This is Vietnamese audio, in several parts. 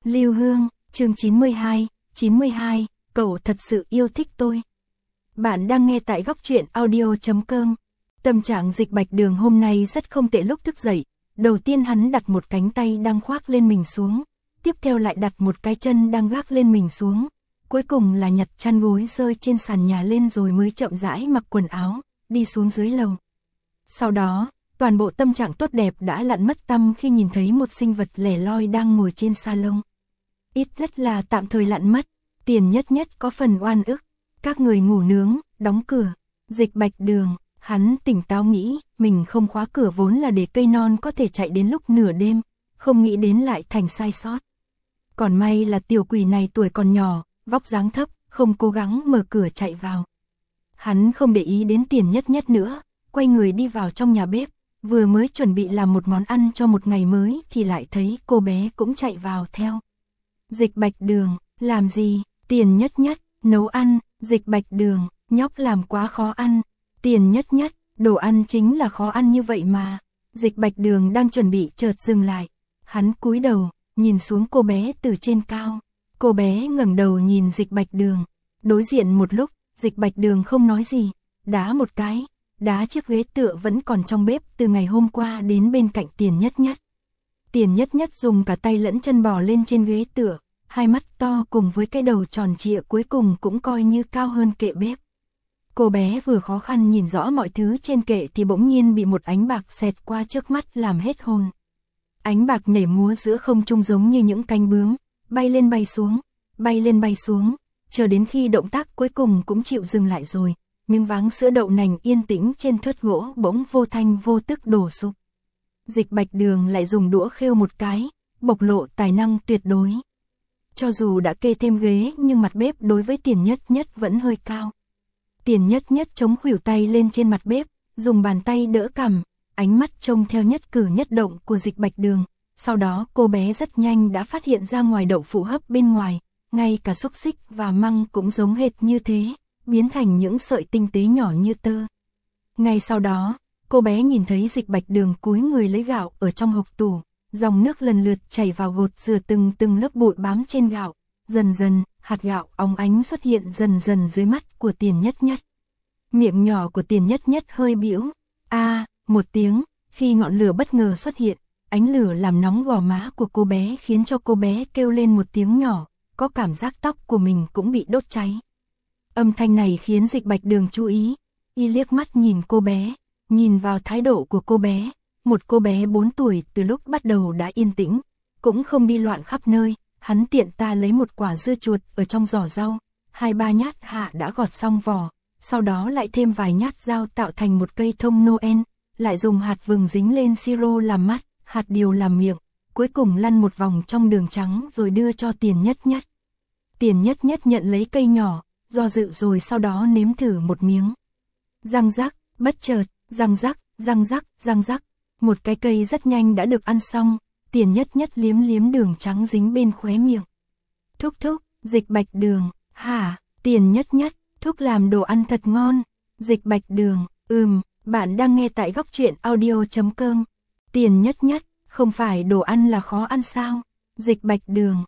Lưu Hương, chương 92, cậu thật sự yêu thích tôi. Bạn đang nghe tại góc truyện audio.com. Tâm trạng Dịch Bạch Đường hôm nay rất không tệ. Lúc thức dậy, đầu tiên hắn đặt một cánh tay đang khoác lên mình xuống, tiếp theo lại đặt một cái chân đang gác lên mình xuống, cuối cùng là nhặt chăn gối rơi trên sàn nhà lên rồi mới chậm rãi mặc quần áo, đi xuống dưới lầu. Sau đó, toàn bộ tâm trạng tốt đẹp đã lặn mất tăm khi nhìn thấy một sinh vật lẻ loi đang ngồi trên salon. Ít nhất là tạm thời lặn mất, Tiền Nhất Nhất có phần oan ức. Các người ngủ nướng, đóng cửa. Dịch Bạch Đường, hắn tỉnh táo nghĩ, mình không khóa cửa vốn là để cây non có thể chạy đến lúc nửa đêm, không nghĩ đến lại thành sai sót. Còn may là tiểu quỷ này tuổi còn nhỏ, vóc dáng thấp, không cố gắng mở cửa chạy vào. Hắn không để ý đến Tiền Nhất Nhất nữa, quay người đi vào trong nhà bếp, vừa mới chuẩn bị làm một món ăn cho một ngày mới thì lại thấy cô bé cũng chạy vào theo. Dịch Bạch Đường, làm gì? Tiền Nhất Nhất, nấu ăn. Dịch Bạch Đường, nhóc làm quá khó ăn. Tiền Nhất Nhất, đồ ăn chính là khó ăn như vậy mà. Dịch Bạch Đường đang chuẩn bị chợt dừng lại. Hắn cúi đầu, nhìn xuống cô bé từ trên cao. Cô bé ngẩng đầu nhìn Dịch Bạch Đường. Đối diện một lúc, Dịch Bạch Đường không nói gì, đá một cái, đá chiếc ghế tựa vẫn còn trong bếp từ ngày hôm qua đến bên cạnh Tiền Nhất Nhất. Tiền Nhất Nhất dùng cả tay lẫn chân bò lên trên ghế tựa, hai mắt to cùng với cái đầu tròn trịa cuối cùng cũng coi như cao hơn kệ bếp. Cô bé vừa khó khăn nhìn rõ mọi thứ trên kệ thì bỗng nhiên bị một ánh bạc xẹt qua trước mắt làm hết hồn. Ánh bạc nhảy múa giữa không trung giống như những cánh bướm, bay lên bay xuống, bay lên bay xuống, chờ đến khi động tác cuối cùng cũng chịu dừng lại rồi, miếng váng sữa đậu nành yên tĩnh trên thớt gỗ bỗng vô thanh vô tức đổ sụp. Dịch Bạch Đường lại dùng đũa khêu một cái, bộc lộ tài năng tuyệt đối. Cho dù đã kê thêm ghế nhưng mặt bếp đối với Tiền Nhất Nhất vẫn hơi cao. Tiền Nhất Nhất chống khuỷu tay lên trên mặt bếp, dùng bàn tay đỡ cằm, ánh mắt trông theo nhất cử nhất động của Dịch Bạch Đường. Sau đó cô bé rất nhanh đã phát hiện ra ngoài đậu phụ hấp bên ngoài, ngay cả xúc xích và măng cũng giống hệt như thế, biến thành những sợi tinh tế nhỏ như tơ. Ngay sau đó, cô bé nhìn thấy Dịch Bạch Đường cúi người lấy gạo ở trong hộc tủ, dòng nước lần lượt chảy vào gột rửa từng lớp bụi bám trên gạo. Dần dần, hạt gạo óng ánh xuất hiện dần dần dưới mắt của Tiền Nhất Nhất. Miệng nhỏ của Tiền Nhất Nhất hơi bĩu, một tiếng, khi ngọn lửa bất ngờ xuất hiện, ánh lửa làm nóng gò má của cô bé khiến cho cô bé kêu lên một tiếng nhỏ, có cảm giác tóc của mình cũng bị đốt cháy. Âm thanh này khiến Dịch Bạch Đường chú ý, y liếc mắt nhìn cô bé, nhìn vào thái độ của cô bé, một cô bé 4 tuổi từ lúc bắt đầu đã yên tĩnh, cũng không đi loạn khắp nơi. Hắn tiện ta lấy một quả dưa chuột ở trong giỏ rau, 2-3 nhát hạ đã gọt xong vỏ, sau đó lại thêm vài nhát dao tạo thành một cây thông Noel, lại dùng hạt vừng dính lên siro làm mắt, hạt điều làm miệng, cuối cùng lăn một vòng trong đường trắng rồi đưa cho Tiền Nhất Nhất. Tiền Nhất Nhất nhận lấy cây nhỏ, do dự rồi sau đó nếm thử một miếng. Răng rắc, bất chợt, răng rắc, răng rắc, răng rắc, một cái cây rất nhanh đã được ăn xong. Tiền Nhất Nhất liếm liếm đường trắng dính bên khóe miệng. Thúc thúc, Dịch Bạch Đường, hả? Tiền Nhất Nhất, thúc làm đồ ăn thật ngon. Dịch Bạch Đường, bạn đang nghe tại góc truyện audio.com. Tiền Nhất Nhất, không phải đồ ăn là khó ăn sao? Dịch Bạch Đường,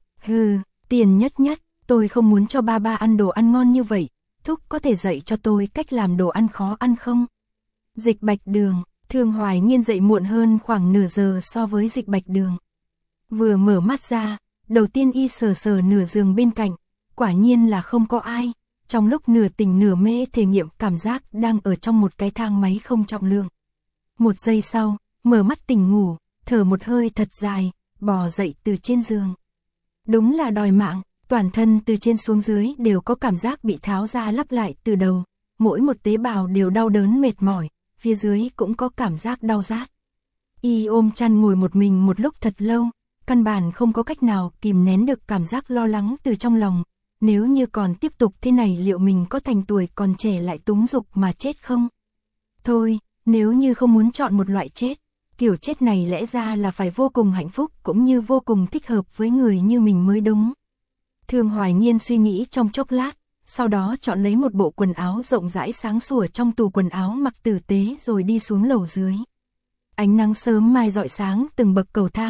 Tiền Nhất Nhất, tôi không muốn cho ba ăn đồ ăn ngon như vậy. Thúc có thể dạy cho tôi cách làm đồ ăn khó ăn không? Dịch Bạch Đường. Thương Hoài Nghiên dậy muộn hơn khoảng nửa giờ so với Dịch Bạch Đường. Vừa mở mắt ra, đầu tiên y sờ sờ nửa giường bên cạnh, quả nhiên là không có ai. Trong lúc nửa tỉnh nửa mê thể nghiệm cảm giác đang ở trong một cái thang máy không trọng lượng. Một giây sau, mở mắt tỉnh ngủ, thở một hơi thật dài, bò dậy từ trên giường. Đúng là đòi mạng, toàn thân từ trên xuống dưới đều có cảm giác bị tháo ra lắp lại từ đầu, mỗi một tế bào đều đau đớn mệt mỏi. Phía dưới cũng có cảm giác đau rát. Y ôm chăn ngồi một mình một lúc thật lâu, căn bản không có cách nào kìm nén được cảm giác lo lắng từ trong lòng. Nếu như còn tiếp tục thế này liệu mình có thành tuổi còn trẻ lại túng dục mà chết không? Thôi, nếu như không muốn chọn một loại chết, kiểu chết này lẽ ra là phải vô cùng hạnh phúc cũng như vô cùng thích hợp với người như mình mới đúng. Thương Hoài Nghiên suy nghĩ trong chốc lát, sau đó chọn lấy một bộ quần áo rộng rãi sáng sủa trong tủ quần áo mặc tử tế rồi đi xuống lầu dưới. Ánh nắng sớm mai rọi sáng từng bậc cầu thang,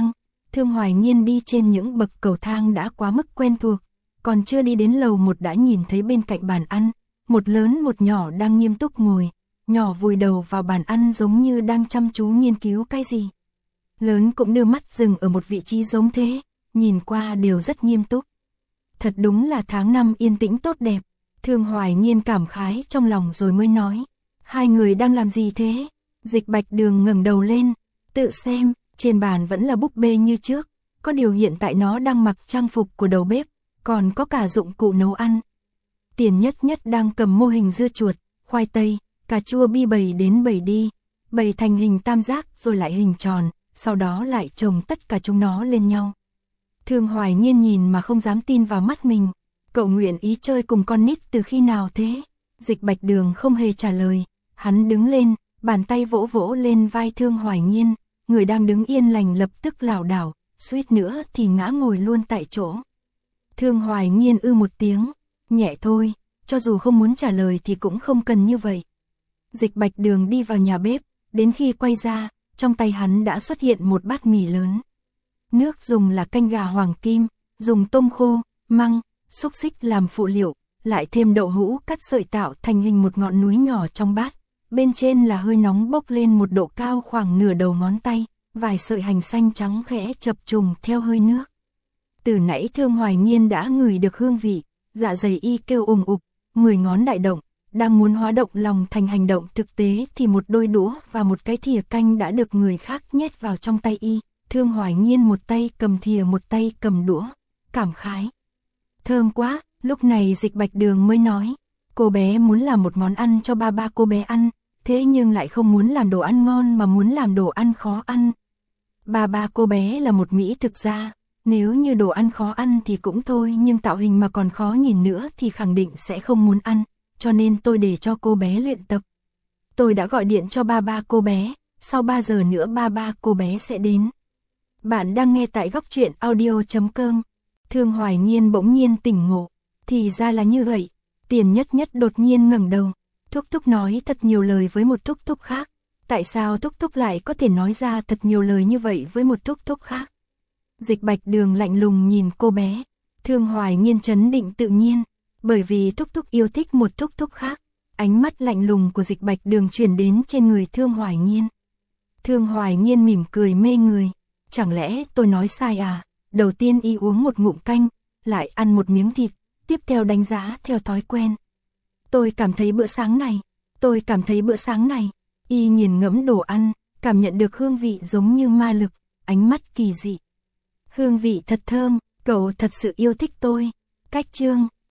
Thương Hoài Nhiên đi trên những bậc cầu thang đã quá mức quen thuộc, còn chưa đi đến lầu 1 đã nhìn thấy bên cạnh bàn ăn, một lớn một nhỏ đang nghiêm túc ngồi, nhỏ vùi đầu vào bàn ăn giống như đang chăm chú nghiên cứu cái gì. Lớn cũng đưa mắt dừng ở một vị trí giống thế, nhìn qua đều rất nghiêm túc. Thật đúng là tháng năm yên tĩnh tốt đẹp, Thương Hoài Nhiên cảm khái trong lòng rồi mới nói. Hai người đang làm gì thế? Dịch Bạch Đường ngẩng đầu lên, tự xem, trên bàn vẫn là búp bê như trước, có điều hiện tại nó đang mặc trang phục của đầu bếp, còn có cả dụng cụ nấu ăn. Tiền Nhất Nhất đang cầm mô hình dưa chuột, khoai tây, cà chua bi bày đến bày đi, bày thành hình tam giác rồi lại hình tròn, sau đó lại chồng tất cả chúng nó lên nhau. Thương Hoài Nhiên nhìn mà không dám tin vào mắt mình. Cậu nguyện ý chơi cùng con nít từ khi nào thế? Dịch Bạch Đường không hề trả lời, hắn đứng lên, bàn tay vỗ vỗ lên vai Thương Hoài Nhiên, người đang đứng yên lành lập tức lảo đảo, suýt nữa thì ngã ngồi luôn tại chỗ. Thương Hoài Nhiên một tiếng, nhẹ thôi, cho dù không muốn trả lời thì cũng không cần như vậy. Dịch Bạch Đường đi vào nhà bếp, đến khi quay ra, trong tay hắn đã xuất hiện một bát mì lớn. Nước dùng là canh gà hoàng kim, dùng tôm khô, măng, xúc xích làm phụ liệu, lại thêm đậu hũ cắt sợi tạo thành hình một ngọn núi nhỏ trong bát. Bên trên là hơi nóng bốc lên một độ cao khoảng nửa đầu ngón tay, vài sợi hành xanh trắng khẽ chập trùng theo hơi nước. Từ nãy Thương Hoài Nhiên đã ngửi được hương vị, dạ dày y kêu ùng ục, 10 ngón đại động, đang muốn hóa động lòng thành hành động thực tế thì một đôi đũa và một cái thìa canh đã được người khác nhét vào trong tay y. Thương Hoài Nhiên một tay cầm thìa một tay cầm đũa, cảm khái. Thơm quá, lúc này Dịch Bạch Đường mới nói, cô bé muốn làm một món ăn cho ba cô bé ăn, thế nhưng lại không muốn làm đồ ăn ngon mà muốn làm đồ ăn khó ăn. Ba cô bé là một mỹ thực gia, nếu như đồ ăn khó ăn thì cũng thôi nhưng tạo hình mà còn khó nhìn nữa thì khẳng định sẽ không muốn ăn, cho nên tôi để cho cô bé luyện tập. Tôi đã gọi điện cho ba cô bé, sau 3 giờ nữa ba cô bé sẽ đến. Bạn đang nghe tại góc truyện audio.com. Thương Hoài Nhiên bỗng nhiên tỉnh ngộ, thì ra là như vậy. Tiền Nhất Nhất đột nhiên ngẩng đầu, Thúc Thúc nói thật nhiều lời với một Thúc Thúc khác. Tại sao Thúc Thúc lại có thể nói ra thật nhiều lời như vậy với một Thúc Thúc khác? Dịch Bạch Đường lạnh lùng nhìn cô bé, Thương Hoài Nhiên trấn định tự nhiên, bởi vì Thúc Thúc yêu thích một Thúc Thúc khác. Ánh mắt lạnh lùng của Dịch Bạch Đường chuyển đến trên người Thương Hoài Nhiên. Thương Hoài Nhiên mỉm cười mê người, chẳng lẽ tôi nói sai à? Đầu tiên y uống một ngụm canh, lại ăn một miếng thịt, tiếp theo đánh giá theo thói quen. Tôi cảm thấy bữa sáng này, y nghiền ngẫm đồ ăn, cảm nhận được hương vị giống như ma lực, ánh mắt kỳ dị. Hương vị thật thơm, cậu thật sự yêu thích tôi. Cách chương